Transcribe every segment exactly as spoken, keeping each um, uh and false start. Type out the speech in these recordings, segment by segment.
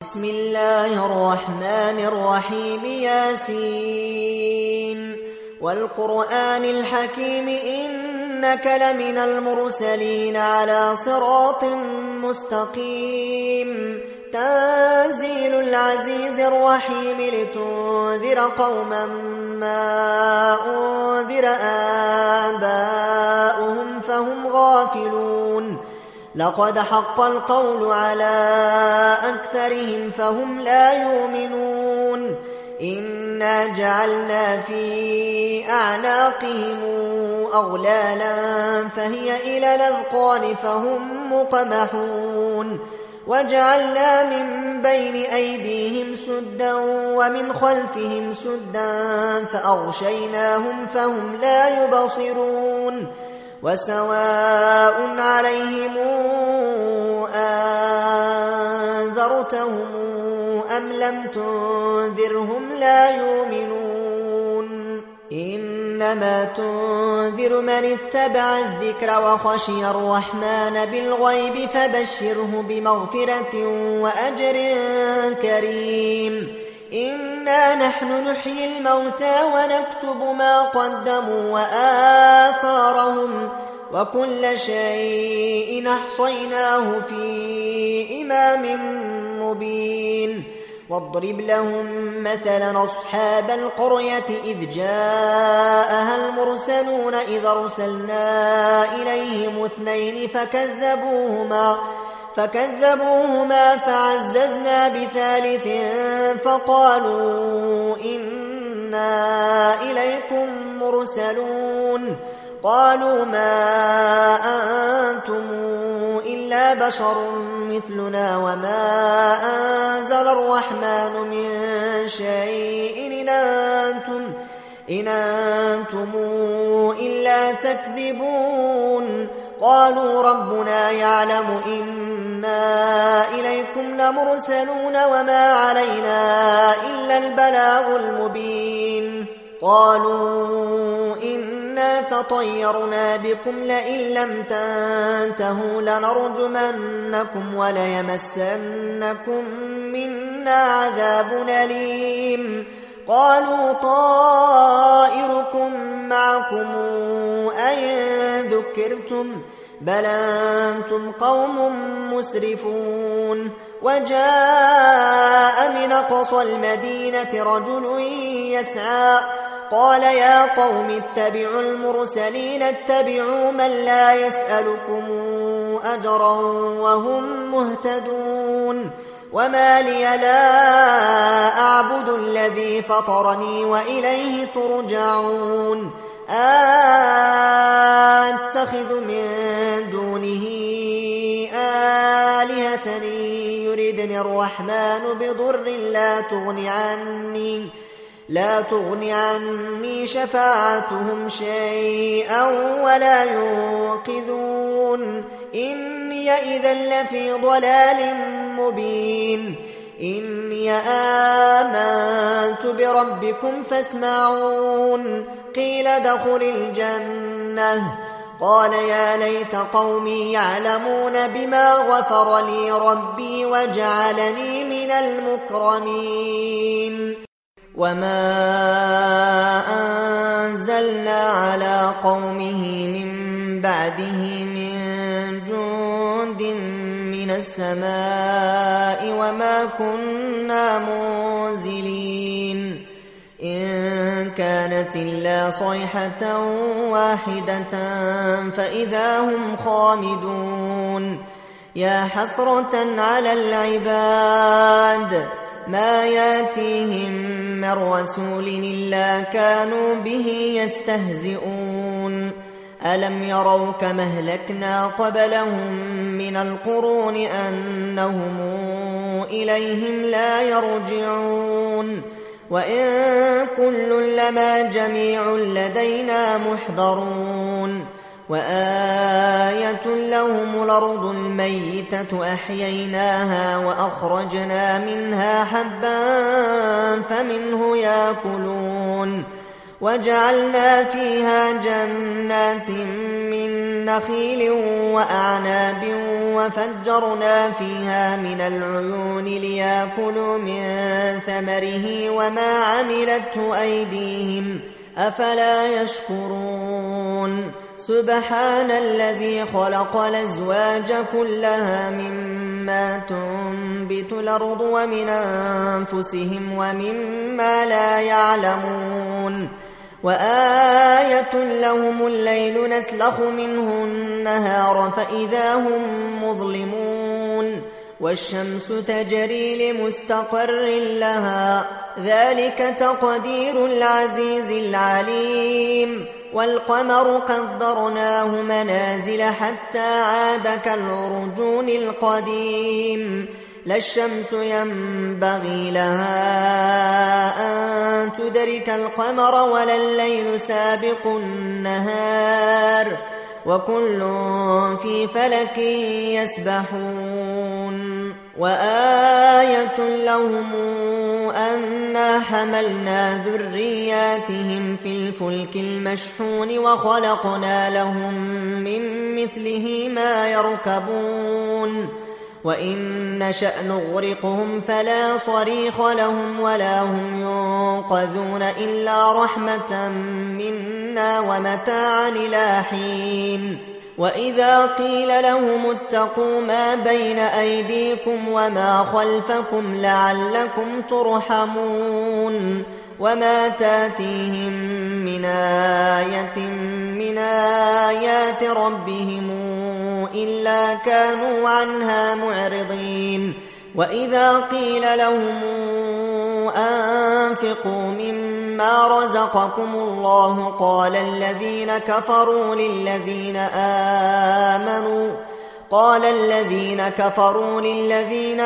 بسم الله الرحمن الرحيم ياسين والقرآن الحكيم إنك لمن المرسلين على صراط مستقيم تنزيل العزيز الرحيم لتنذر قوما ما أنذر آباؤهم فهم غافلون لقد حق القول على أكثرهم فهم لا يؤمنون إنا جعلنا في أعناقهم أغلالا فهي إلى الأذقان فهم مقمحون وجعلنا من بين أيديهم سدا ومن خلفهم سدا فأغشيناهم فهم لا يبصرون وسواء عليهم أنذرتهم أم لم تنذرهم لا يؤمنون إنما تنذر من اتبع الذكر وخشي الرحمن بالغيب فبشره بمغفرة وأجر كريم إنا نحن نحيي الموتى ونكتب ما قدموا وآثارهم وكل شيء أحصيناه في إمام مبين واضرب لهم مثلا أصحاب القرية إذ جاءها المرسلون إذ أرسلنا إليهم اثنين فكذبوهما فكذبوهما فعززنا بثالث فقالوا إنا إليكم مرسلون قالوا ما أنتم إلا بشر مثلنا وما أنزل الرحمن من شيء إن أنتم, إن أنتم إلا تكذبون قالوا ربنا يعلم إنا إليكم لمرسلون وما علينا إلا البلاغ المبين قالوا إنا تطيرنا بكم لئن لم تنتهوا لنرجمنكم وليمسنكم منا عذاب أليم قالوا طائركم معكم أئن ذكرتم بل أنتم قوم مسرفون وجاء من أقصى المدينة رجل يسعى قال يا قوم اتبعوا المرسلين اتبعوا من لا يسألكم أجرا وهم مهتدون وما لي لا أعبد الذي فطرني وإليه ترجعون أتخذ من دونه آلهة يردني الرحمن بضر لا تغني عني لا تغني عني شفاعتهم شيئا ولا ينقذون إني إذا لفي ضلال مبين إني آمنت بربكم فاسمعون قيل ادخل الجنة قال يا ليت قومي يعلمون بما غفر لي ربي وجعلني من المكرمين وما أنزلنا على قومه من بعده من جند من السماء وما كنا منزلين إن كانت إلا صيحة واحدة فإذا هم خامدون يا حسرة على العباد ما ياتيهم من رسول إلا كانوا به يستهزئون ألم يروا كما أهلكنا قبلهم من القرون أنهم إليهم لا يرجعون وإن كل لما جميع لدينا محضرون وآية لهم الأرض الميتة أحييناها وأخرجنا منها حبا فمنه يأكلون وجعلنا فيها جنات من نخيل وأعناب وفجرنا فيها من العيون ليأكلوا من ثمره وما عملته أيديهم أفلا يشكرون سبحان الذي خلق الأزواج كلها مما تنبت الأرض ومن أنفسهم ومما لا يعلمون وآية لهم الليل نسلخ منه النهار فإذا هم مظلمون والشمس تجري لمستقر لها ذلك تقدير العزيز العليم والقمر قدرناه منازل حتى عاد كالعرجون القديم لا الشمس ينبغي لها أن تدرك القمر ولا الليل سابق النهار وكل في فلك يسبحون وآية لهم أنا حملنا ذرياتهم في الفلك المشحون وخلقنا لهم من مثله ما يركبون وإن نشأ نغرقهم فلا صريخ لهم ولا هم ينقذون إلا رحمة منا ومتاعا إلى حين وإذا قيل لهم اتقوا ما بين أيديكم وما خلفكم لعلكم ترحمون وما تاتيهم من آية من آيات ربهم إلا كانوا عنها معرضين وإذا قيل لهم أنفقوا مما رزقكم الله قال الذين كفروا للذين آمنوا قال الذين كفروا للذين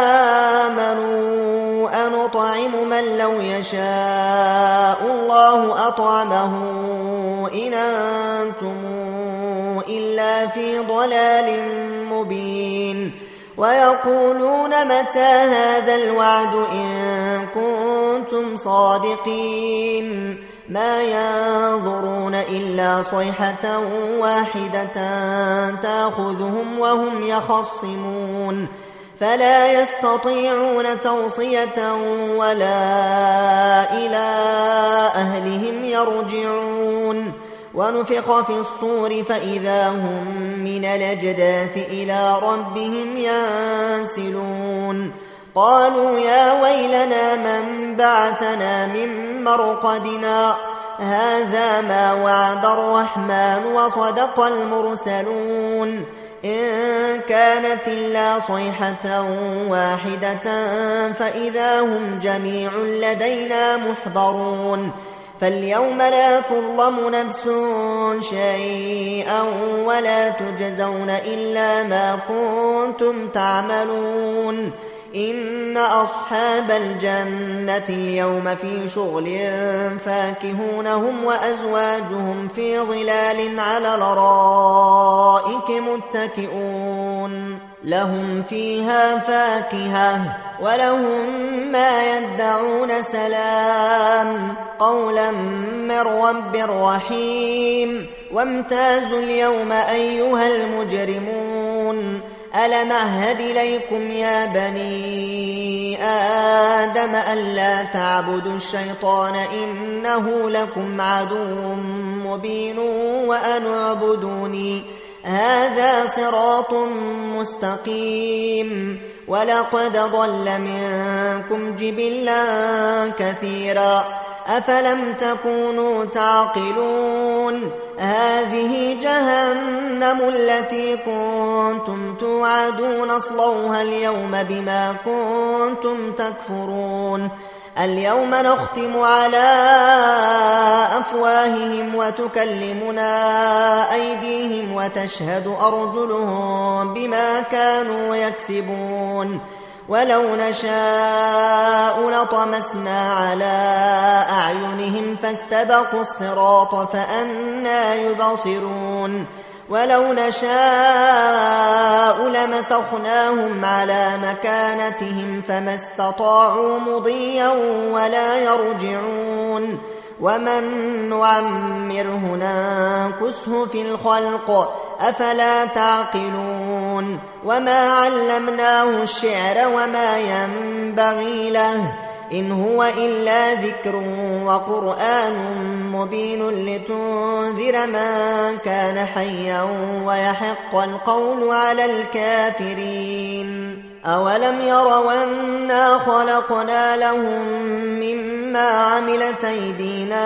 آمنوا أنطعم من لو يشاء الله أطعمه إن أنتم إلا في ضلال مبين ويقولون متى هذا الوعد إن كنتم صادقين ما ينظرون إلا صيحة واحدة تأخذهم وهم يخصمون فلا يستطيعون توصية ولا إلى أهلهم يرجعون ونفخ في الصور فإذا هم من الأجداث إلى ربهم ينسلون قالوا يا ويلنا من بعثنا من مرقدنا هذا ما وعد الرحمن وصدق المرسلون إن كانت إلا صيحة واحدة فإذا هم جميع لدينا محضرون فاليوم لا تظلم نفس شيئا ولا تجزون إلا ما كنتم تعملون إن أصحاب الجنة اليوم في شغل فاكهون هم وأزواجهم في ظلال على الأرائك متكئون لهم فيها فاكهة ولهم ما يدعون سلام قولا من رب رحيم وامتازوا اليوم أيها المجرمون ألم أعهد إليكم يا بني آدم ألا تعبدوا الشيطان إنه لكم عدو مبين وأن اعبدوني هذا صراط مستقيم ولقد ضل منكم جبلا كثيرا أفلم تكونوا تعقلون هذه جهنم التي كنتم توعدون اصلوها اليوم بما كنتم تكفرون اليوم نختم على أفواههم وتكلمنا أيديهم وتشهد أرجلهم بما كانوا يكسبون ولو نشاء لطمسنا على أعينهم فاستبقوا الصراط فأنى يبصرون ولو نشاء لمسخناهم على مكانتهم فما استطاعوا مضيا ولا يرجعون ومن نعمره ننكسه في الخلق أفلا تعقلون وما علمناه الشعر وما ينبغي له إن هو إلا ذكر وقرآن مبين لتنذر من كان حيا ويحق القول على الكافرين أولم يروا أنا خلقنا لهم مما عملت أيدينا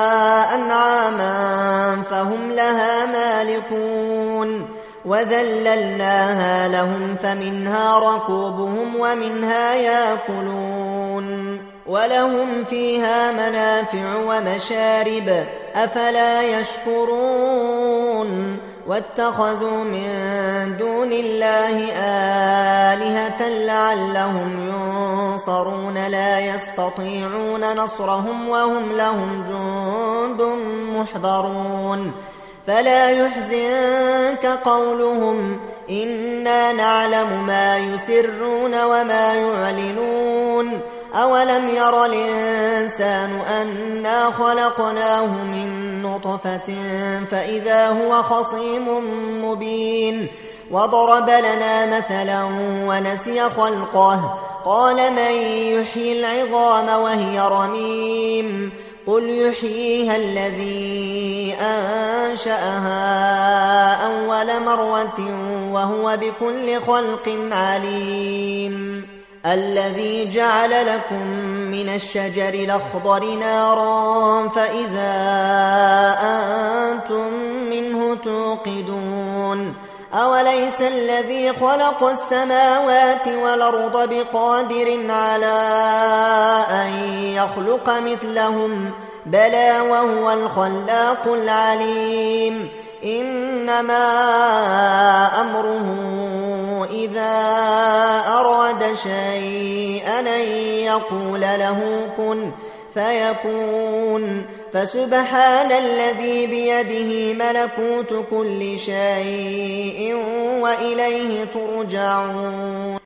أنعاما فهم لها مالكون وذللناها لهم فمنها ركوبهم ومنها يأكلون ولهم فيها منافع ومشارب أفلا يشكرون واتخذوا من دون الله آلهة لعلهم ينصرون لا يستطيعون نصرهم وهم لهم جند محضرون فلا يحزنك قولهم إنا نعلم ما يسرون وما يعلنون أولم ير الإنسان أنا خلقناه من نطفة فإذا هو خصيم مبين وضرب لنا مثلا ونسي خلقه قال من يحيي العظام وهي رميم قل يحييها الذي أنشأها أول مرة وهو بكل خلق عليم الذي جعل لكم من الشجر الأخضر نارا فإذا أنتم منه توقدون أوليس الذي خلق السماوات والأرض بقادر على أن يخلق مثلهم بلى وهو الخلاق العليم إنما أمره إذا أراد شيئا أن يقول له كن فيكون فسبحان الذي بيده ملكوت كل شيء وإليه ترجعون